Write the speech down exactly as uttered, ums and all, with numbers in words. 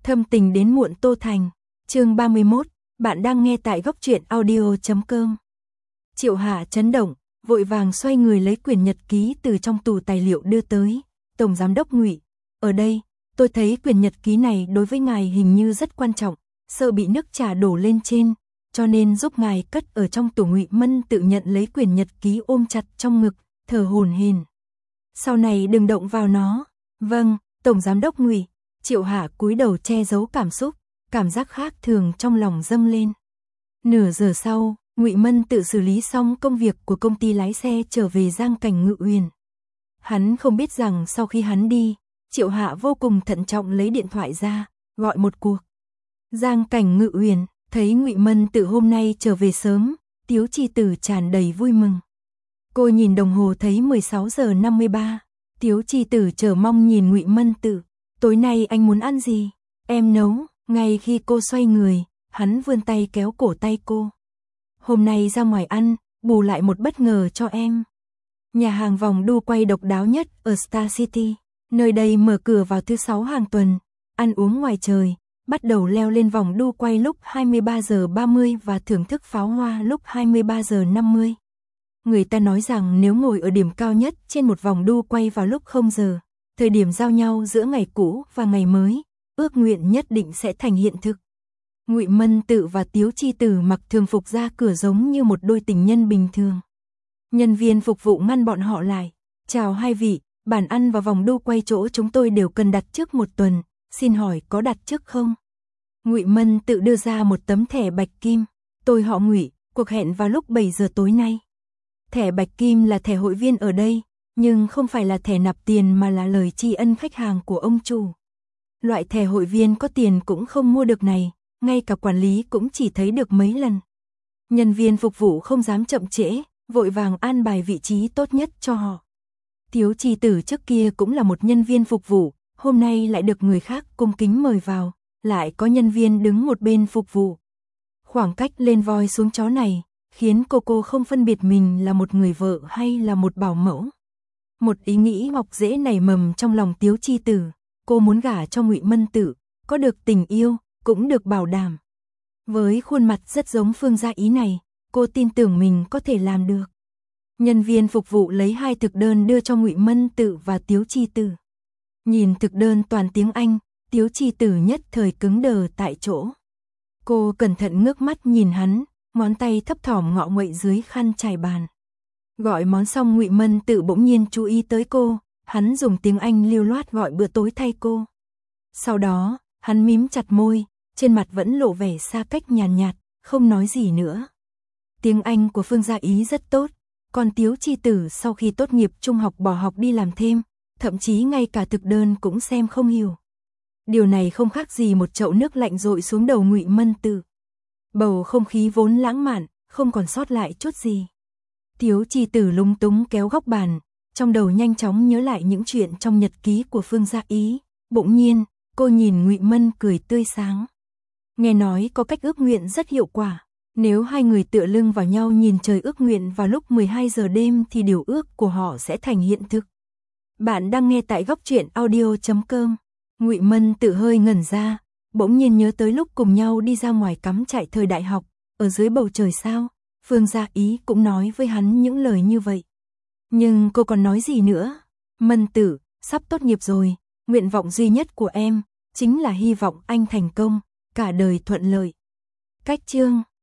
Thâm tình đến muộn Tô Thành, chương ba mươi mốt, bạn đang nghe tại góc truyện audio chấm com. Triệu Hạ chấn động, vội vàng xoay người lấy quyển nhật ký từ trong tủ tài liệu đưa tới. Tổng giám đốc Ngụy, ở đây, tôi thấy quyển nhật ký này đối với ngài hình như rất quan trọng, sợ bị nước trà đổ lên trên, cho nên giúp ngài cất ở trong tủ. Ngụy Mân tự nhận lấy quyển nhật ký ôm chặt trong ngực, thở hổn hển. Sau này đừng động vào nó. Vâng, Tổng giám đốc Ngụy. Triệu Hạ cúi đầu che giấu cảm xúc, cảm giác khác thường trong lòng dâng lên. Nửa giờ sau, Ngụy Mân tự xử lý xong công việc của công ty lái xe trở về Giang Cảnh Ngự Uyển. Hắn không biết rằng sau khi hắn đi, Triệu Hạ vô cùng thận trọng lấy điện thoại ra, gọi một cuộc. Giang Cảnh Ngự Uyển thấy Ngụy Mân tự hôm nay trở về sớm, Tiếu Chi Tử tràn đầy vui mừng. Cô nhìn đồng hồ thấy mười sáu giờ năm mươi ba, Tiếu Chi Tử chờ mong nhìn Ngụy Mân tự. Tối nay anh muốn ăn gì? Em nấu. Ngay khi cô xoay người, hắn vươn tay kéo cổ tay cô. Hôm nay ra ngoài ăn, bù lại một bất ngờ cho em. Nhà hàng vòng đu quay độc đáo nhất ở Star City. Nơi đây mở cửa vào thứ sáu hàng tuần. Ăn uống ngoài trời, bắt đầu leo lên vòng đu quay lúc hai mươi ba giờ ba mươi và thưởng thức pháo hoa lúc hai mươi ba giờ năm mươi. Người ta nói rằng nếu ngồi ở điểm cao nhất trên một vòng đu quay vào lúc không giờ, thời điểm giao nhau giữa ngày cũ và ngày mới, ước nguyện nhất định sẽ thành hiện thực. Ngụy Mân tự và Tiếu Chi Tử mặc thường phục ra cửa giống như một đôi tình nhân bình thường. Nhân viên phục vụ ngăn bọn họ lại. Chào hai vị, bàn ăn và vòng đu quay chỗ chúng tôi đều cần đặt trước một tuần, xin hỏi có đặt trước không? Ngụy Mân tự đưa ra một tấm thẻ bạch kim. Tôi họ Ngụy, cuộc hẹn vào lúc bảy giờ tối nay. Thẻ bạch kim là thẻ hội viên ở đây, nhưng không phải là thẻ nạp tiền mà là lời tri ân khách hàng của ông chủ. Loại thẻ hội viên có tiền cũng không mua được này, ngay cả quản lý cũng chỉ thấy được mấy lần. Nhân viên phục vụ không dám chậm trễ, vội vàng an bài vị trí tốt nhất cho họ. Tiếu Chi Tử trước kia cũng là một nhân viên phục vụ, hôm nay lại được người khác cung kính mời vào, lại có nhân viên đứng một bên phục vụ. Khoảng cách lên voi xuống chó này, khiến cô cô không phân biệt mình là một người vợ hay là một bảo mẫu. Một ý nghĩ mọc rễ nảy mầm trong lòng Tiếu Chi Tử, cô muốn gả cho Ngụy Mân Tự, có được tình yêu, cũng được bảo đảm. Với khuôn mặt rất giống Phương Gia Ý này, cô tin tưởng mình có thể làm được. Nhân viên phục vụ lấy hai thực đơn đưa cho Ngụy Mân Tự và Tiếu Chi Tử. Nhìn thực đơn toàn tiếng Anh, Tiếu Chi Tử nhất thời cứng đờ tại chỗ. Cô cẩn thận ngước mắt nhìn hắn, ngón tay thấp thỏm ngọ nguậy dưới khăn trải bàn. Gọi món xong Ngụy Mân Tự bỗng nhiên chú ý tới cô, hắn dùng tiếng Anh lưu loát gọi bữa tối thay cô. Sau đó, hắn mím chặt môi, trên mặt vẫn lộ vẻ xa cách nhàn nhạt, nhạt, không nói gì nữa. Tiếng Anh của Phương Gia Ý rất tốt, còn Tiếu Chi Tử sau khi tốt nghiệp trung học bỏ học đi làm thêm, thậm chí ngay cả thực đơn cũng xem không hiểu. Điều này không khác gì một chậu nước lạnh dội xuống đầu Ngụy Mân Tự. Bầu không khí vốn lãng mạn, không còn sót lại chút gì. Tiếu Chi Tử lúng túng kéo góc bàn, trong đầu nhanh chóng nhớ lại những chuyện trong nhật ký của Phương Gia Ý. Bỗng nhiên, cô nhìn Ngụy Mân cười tươi sáng. Nghe nói có cách ước nguyện rất hiệu quả. Nếu hai người tựa lưng vào nhau nhìn trời ước nguyện vào lúc mười hai giờ đêm thì điều ước của họ sẽ thành hiện thực. Bạn đang nghe tại góc truyện audio chấm com. Ngụy Mân tự hơi ngẩn ra, bỗng nhiên nhớ tới lúc cùng nhau đi ra ngoài cắm trại thời đại học, ở dưới bầu trời sao, Phương Gia Ý cũng nói với hắn những lời như vậy. Nhưng cô còn nói gì nữa? Mân Tử, sắp tốt nghiệp rồi, nguyện vọng duy nhất của em chính là hy vọng anh thành công, cả đời thuận lợi. Cách chương